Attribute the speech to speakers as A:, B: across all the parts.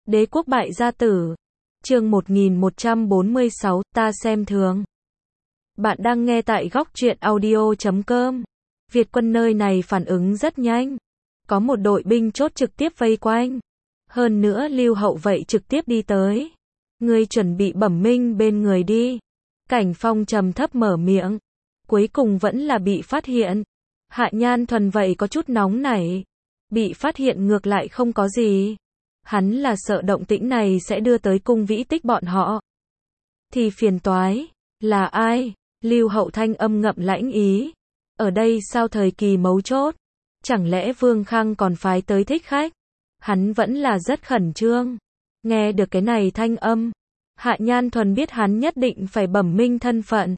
A: Đế quốc bại gia tử. Chương 1146, ta xem thường. Bạn đang nghe tại góc truyện audio.com. Việt quân nơi này phản ứng rất nhanh. Có một đội binh chốt trực tiếp vây quanh. Hơn nữa Lưu Hậu vậy trực tiếp đi tới. Ngươi chuẩn bị bẩm minh bên người đi. Cảnh Phong trầm thấp mở miệng. Cuối cùng vẫn là bị phát hiện. Hạ Nhan Thuần vậy có chút nóng nảy. Bị phát hiện ngược lại không có gì. Hắn là sợ động tĩnh này sẽ đưa tới Cung Vĩ Tích bọn họ. Thì phiền toái. Là ai? Lưu Hậu thanh âm ngậm lãnh ý. Ở đây sao thời kỳ mấu chốt? Chẳng lẽ Vương Khang còn phái tới thích khách? Hắn vẫn là rất khẩn trương. Nghe được cái này thanh âm. Hạ Nhan Thuần biết hắn nhất định phải bẩm minh thân phận.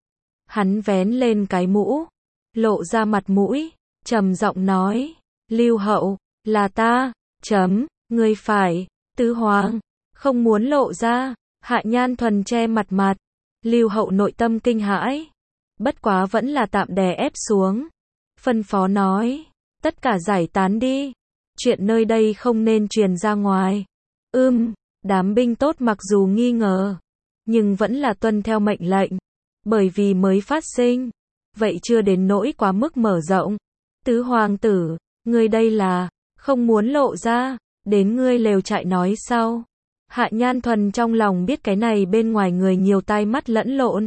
A: Hắn vén lên cái mũ. Lộ ra mặt mũi. Trầm giọng nói. Lưu Hậu, là ta. Ngươi phải. Tứ Hoàng. Không muốn lộ ra. Hạ Nhan Thuần che mặt. Lưu Hậu nội tâm kinh hãi. Bất quá vẫn là tạm đè ép xuống. Phân phó nói. Tất cả giải tán đi. Chuyện nơi đây không nên truyền ra ngoài. Đám binh tốt mặc dù nghi ngờ. Nhưng vẫn là tuân theo mệnh lệnh. Bởi vì mới phát sinh. Vậy chưa đến nỗi quá mức mở rộng. Tứ Hoàng tử. Ngươi đây là. Không muốn lộ ra. Đến ngươi lều trại nói sau. Hạ Nhan Thuần trong lòng biết cái này bên ngoài người nhiều tai mắt lẫn lộn.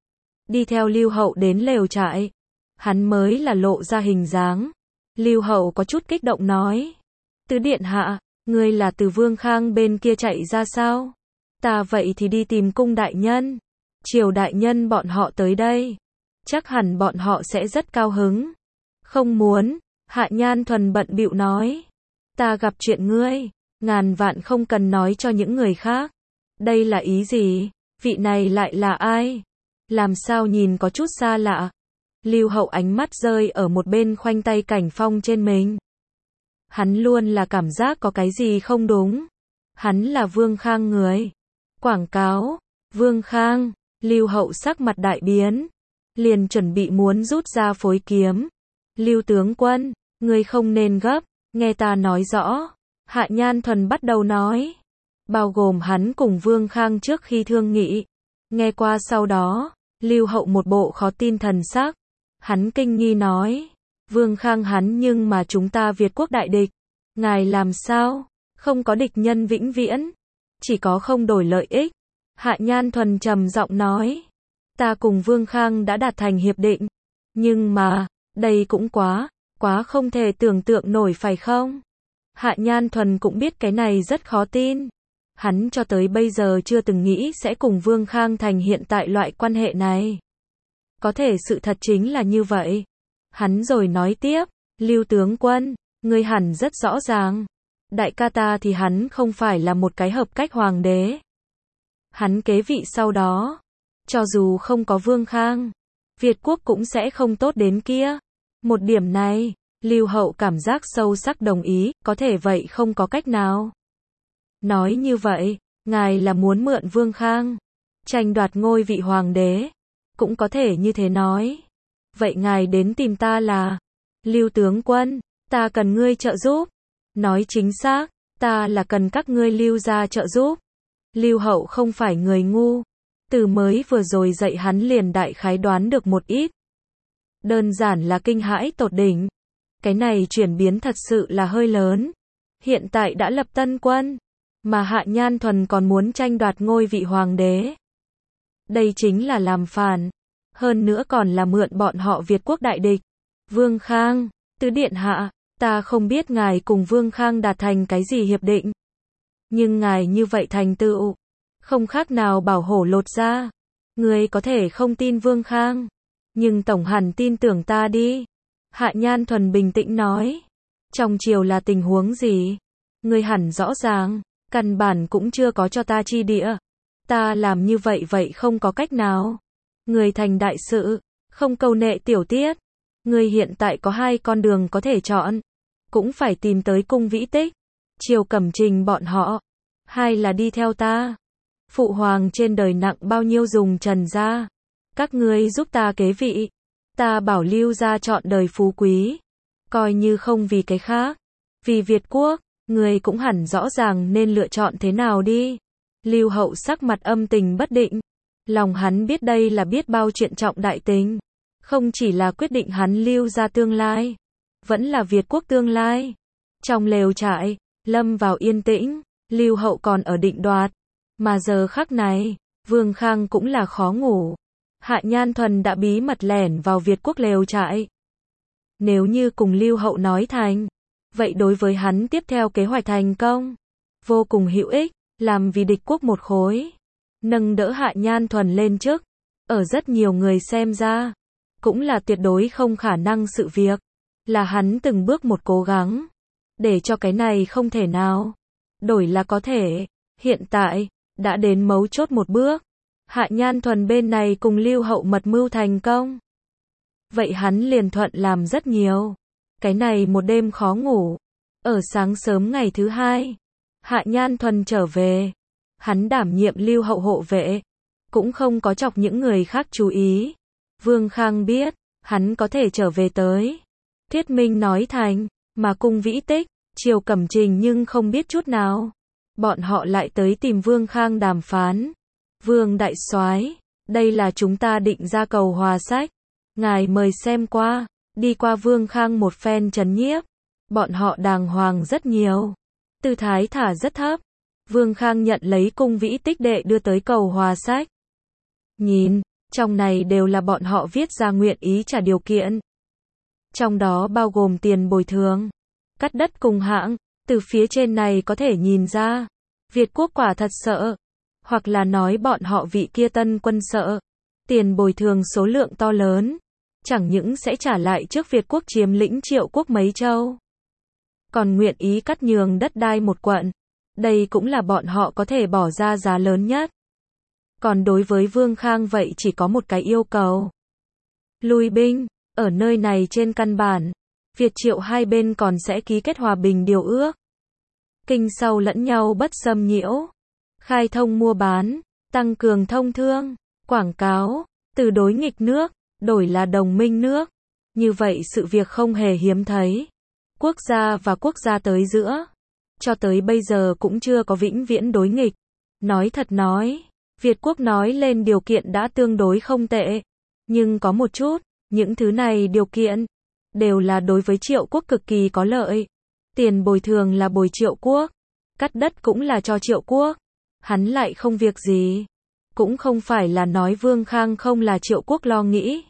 A: Đi theo Lưu Hậu đến lều trại. Hắn mới là lộ ra hình dáng. Lưu Hậu có chút kích động nói. Tứ điện hạ, ngươi là từ Vương Khang bên kia chạy ra sao? Ta vậy thì đi tìm cung đại nhân. Triều đại nhân bọn họ tới đây. Chắc hẳn bọn họ sẽ rất cao hứng. Không muốn. Hạ Nhan Thuần bận bịu nói. Ta gặp chuyện ngươi. Ngàn vạn không cần nói cho những người khác. Đây là ý gì? Vị này lại là ai? Làm sao nhìn có chút xa lạ? Lưu Hậu ánh mắt rơi ở một bên khoanh tay Cảnh Phong trên mình. Hắn luôn là cảm giác có cái gì không đúng. Hắn là Vương Khang người. Quảng cáo. Vương Khang. Lưu Hậu sắc mặt đại biến. Liền chuẩn bị muốn rút ra phối kiếm. Lưu tướng quân. Ngươi không nên gấp. Nghe ta nói rõ. Hạ Nhan Thuần bắt đầu nói. Bao gồm hắn cùng Vương Khang trước khi thương nghị. Nghe qua sau đó. Lưu Hậu một bộ khó tin thần sắc. Hắn kinh nghi nói. Vương Khang hắn nhưng mà chúng ta Việt quốc đại địch. Ngài làm sao? Không có địch nhân vĩnh viễn. Chỉ có không đổi lợi ích. Hạ Nhan Thuần trầm giọng nói. Ta cùng Vương Khang đã đạt thành hiệp định. Nhưng mà, đây cũng quá không thể tưởng tượng nổi phải không? Hạ Nhan Thuần cũng biết cái này rất khó tin. Hắn cho tới bây giờ chưa từng nghĩ sẽ cùng Vương Khang thành hiện tại loại quan hệ này. Có thể sự thật chính là như vậy. Hắn rồi nói tiếp, Lưu tướng quân, ngươi hẳn rất rõ ràng. Đại ca ta thì hắn không phải là một cái hợp cách hoàng đế. Hắn kế vị sau đó. Cho dù không có Vương Khang, Việt quốc cũng sẽ không tốt đến kia. Một điểm này, Lưu Hậu cảm giác sâu sắc đồng ý, có thể vậy không có cách nào. Nói như vậy, ngài là muốn mượn Vương Khang, tranh đoạt ngôi vị hoàng đế. Cũng có thể như thế nói. Vậy ngài đến tìm ta là, Lưu tướng quân, ta cần ngươi trợ giúp. Nói chính xác, ta là cần các ngươi Lưu gia trợ giúp. Lưu Hậu không phải người ngu. Từ mới vừa rồi dạy hắn liền đại khái đoán được một ít. Đơn giản là kinh hãi tột đỉnh. Cái này chuyển biến thật sự là hơi lớn. Hiện tại đã lập tân quân. Mà Hạ Nhan Thuần còn muốn tranh đoạt ngôi vị hoàng đế. Đây chính là làm phản. Hơn nữa còn là mượn bọn họ Việt quốc đại địch. Vương Khang, tứ điện hạ, ta không biết ngài cùng Vương Khang đạt thành cái gì hiệp định. Nhưng ngài như vậy thành tựu. Không khác nào bảo hổ lột da. Ngươi có thể không tin Vương Khang. Nhưng tổng hẳn tin tưởng ta đi. Hạ Nhan Thuần bình tĩnh nói. Trong triều là tình huống gì? Ngươi hẳn rõ ràng. Căn bản cũng chưa có cho ta chi địa. Ta làm như vậy không có cách nào. Người thành đại sự, không câu nệ tiểu tiết. Người hiện tại có hai con đường có thể chọn. Cũng phải tìm tới Cung Vĩ Tích, Triều Cẩm Trình bọn họ. Hai là đi theo ta. Phụ hoàng trên đời nặng bao nhiêu dùng trần gia. Các ngươi giúp ta kế vị. Ta bảo Lưu gia chọn đời phú quý. Coi như không vì cái khác. Vì Việt quốc, Ngươi cũng hẳn rõ ràng nên lựa chọn thế nào đi. Lưu Hậu sắc mặt âm tình bất định. Lòng hắn biết đây là biết bao chuyện trọng đại tình. Không chỉ là quyết định hắn Lưu gia tương lai, vẫn là Việt quốc tương lai. Trong lều trại, lâm vào yên tĩnh, Lưu Hậu còn ở định đoạt. Mà giờ khắc này, Vương Khang cũng là khó ngủ. Hạ Nhan Thuần đã bí mật lẻn vào Việt quốc lều trại. Nếu như cùng Lưu Hậu nói thành, vậy đối với hắn tiếp theo kế hoạch thành công, vô cùng hữu ích, làm vì địch quốc một khối. Nâng đỡ Hạ Nhan Thuần lên chức, ở rất nhiều người xem ra, cũng là tuyệt đối không khả năng sự việc. Là hắn từng bước một cố gắng, để cho cái này không thể nào đổi là có thể. Hiện tại, đã đến mấu chốt một bước. Hạ Nhan Thuần bên này cùng Lưu Hậu mật mưu thành công. Vậy hắn liền thuận làm rất nhiều. Cái này một đêm khó ngủ. Ở sáng sớm ngày thứ hai, Hạ Nhan Thuần trở về. Hắn đảm nhiệm Lưu Hậu hộ vệ, cũng không có chọc những người khác chú ý. Vương Khang biết, hắn có thể trở về tới. Thuyết minh nói thành, mà Cung Vĩ Tích, Triều Cẩm Trình nhưng không biết chút nào. Bọn họ lại tới tìm Vương Khang đàm phán. Vương đại soái, đây là chúng ta định ra cầu hòa sách. Ngài mời xem qua. Đi qua Vương Khang một phen trấn nhiếp. Bọn họ đàng hoàng rất nhiều. Tư thái thả rất thấp. Vương Khang nhận lấy Cung Vĩ Tích đệ đưa tới cầu hòa sách. Nhìn, trong này đều là bọn họ viết ra nguyện ý trả điều kiện. Trong đó bao gồm tiền bồi thường, cắt đất cùng hãng. Từ phía trên này có thể nhìn ra, Việt quốc quả thật sợ. Hoặc là nói bọn họ vị kia tân quân sợ. Tiền bồi thường số lượng to lớn. Chẳng những sẽ trả lại trước Việt quốc chiếm lĩnh Triệu quốc mấy châu, còn nguyện ý cắt nhường đất đai một quận. Đây cũng là bọn họ có thể bỏ ra giá lớn nhất. Còn đối với Vương Khang vậy chỉ có một cái yêu cầu. Lui binh, ở nơi này trên căn bản, Việt Triệu hai bên còn sẽ ký kết hòa bình điều ước. Kinh sau lẫn nhau bất xâm nhiễu. Khai thông mua bán, tăng cường thông thương, quảng cáo, từ đối nghịch nước, đổi là đồng minh nước. Như vậy sự việc không hề hiếm thấy. Quốc gia và quốc gia tới giữa, cho tới bây giờ cũng chưa có vĩnh viễn đối nghịch. Nói thật nói, Việt quốc nói lên điều kiện đã tương đối không tệ. Nhưng có một chút, những thứ này điều kiện, đều là đối với Triệu quốc cực kỳ có lợi. Tiền bồi thường là bồi Triệu quốc, cắt đất cũng là cho Triệu quốc. Hắn lại không việc gì. Cũng không phải là nói Vương Khang không là Triệu quốc lo nghĩ,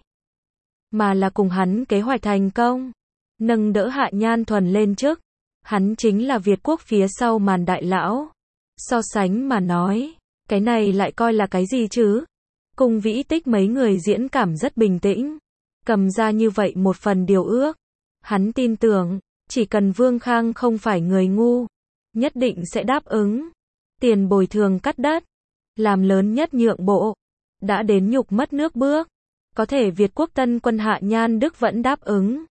A: mà là cùng hắn kế hoạch thành công. Nâng đỡ Hạ Nhan Thuần lên chức. Hắn chính là Việt quốc phía sau màn đại lão. So sánh mà nói, cái này lại coi là cái gì chứ? Cung Vĩ Tích mấy người diễn cảm rất bình tĩnh. Cầm ra như vậy một phần điều ước. Hắn tin tưởng, chỉ cần Vương Khang không phải người ngu, nhất định sẽ đáp ứng. Tiền bồi thường cắt đất, làm lớn nhất nhượng bộ. Đã đến nhục mất nước bước. Có thể Việt quốc tân quân Hạ Nhan Đức vẫn đáp ứng.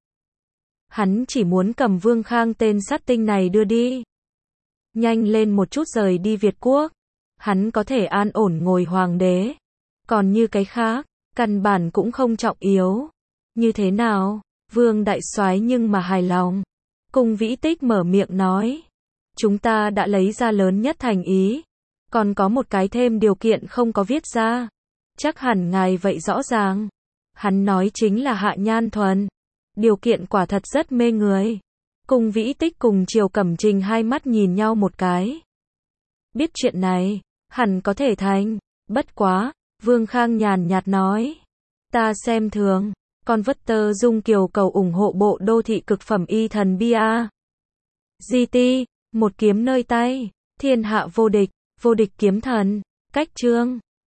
A: Hắn chỉ muốn cầm Vương Khang tên sát tinh này đưa đi. Nhanh lên một chút rời đi Việt quốc. Hắn có thể an ổn ngồi hoàng đế. Còn như cái khác, căn bản cũng không trọng yếu. Như thế nào? Vương đại soái nhưng mà hài lòng. Cung Vĩ Tích mở miệng nói. Chúng ta đã lấy ra lớn nhất thành ý. Còn có một cái thêm điều kiện không có viết ra. Chắc hẳn ngài vậy rõ ràng. Hắn nói chính là Hạ Nhan Thuần. Điều kiện quả thật rất mê người. Cung Vĩ Tích cùng Triều Cẩm Trình hai mắt nhìn nhau một cái. Biết chuyện này, hẳn có thể thành. Bất quá, Vương Khang nhàn nhạt nói. Ta xem thường. Con vất tơ Dung Kiều cầu ủng hộ bộ đô thị cực phẩm y thần bia. GT, một kiếm nơi tay. Thiên hạ vô địch kiếm thần. Cách chương.